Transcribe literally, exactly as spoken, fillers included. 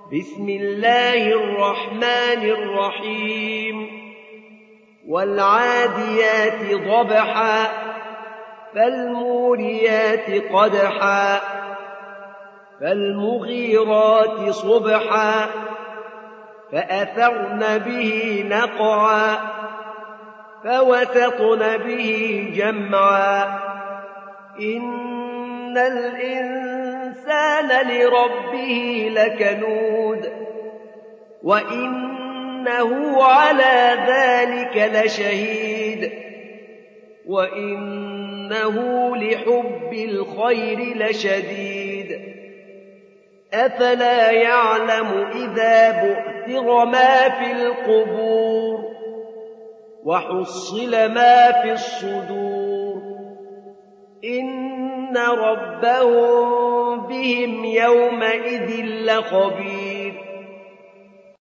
بسم الله الرحمن الرحيم والعاديات ضبحا فالموريات قدحا فالمغيرات صبحا فأثرن به نقعا فوسطن به جمعا إن الإنسان لربه لكنود وإنه على ذلك لشهيد وإنه لحب الخير لشديد أفلا يعلم إذا بؤثر ما في القبور وحصل ما في الصدور إن ربهم بهم يومئذ لخبير